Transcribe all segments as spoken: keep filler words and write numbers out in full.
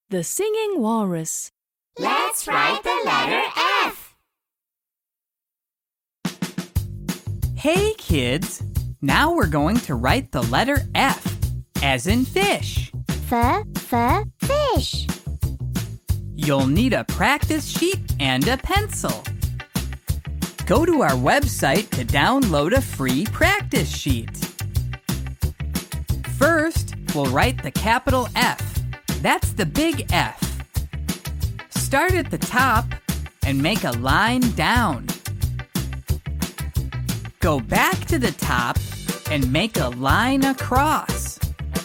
The Singing Walrus. Let's write the letter F. Hey, kids! Now we're going to write the letter F, as in fish. F, f, fish. You'll need a practice sheet and a pencil. Go to our website to download a free practice sheet. First, we'll write the capital F. That's the big F. Start at the top and make a line down. Go back to the top and make a line across.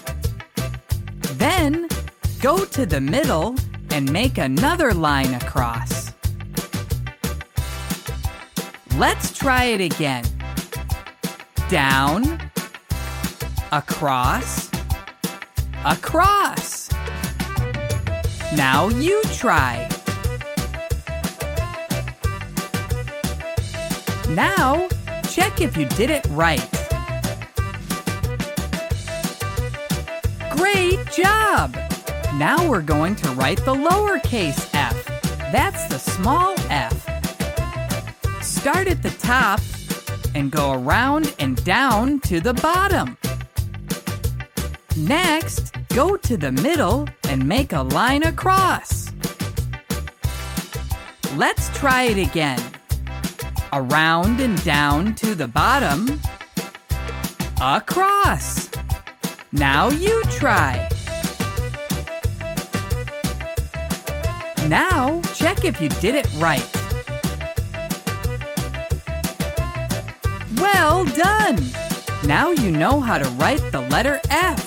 Then, go to the middle and make another line across. Let's try it again. Down, across, across. Now you try. Now, check if you did it right. Great job! Now we're going to write the lowercase f. That's the small f. Start at the top and go around and down to the bottom. Next, go to the middle and make a line across. Let's try it again. Around and down to the bottom. Across. Now you try. Now, check if you did it right. Well done! Now you know how to write the letter F.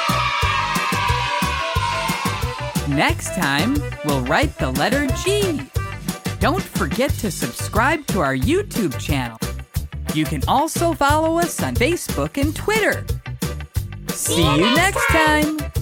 Next time, we'll write the letter G. Don't forget to subscribe to our YouTube channel. You can also follow us on Facebook and Twitter. See you next time!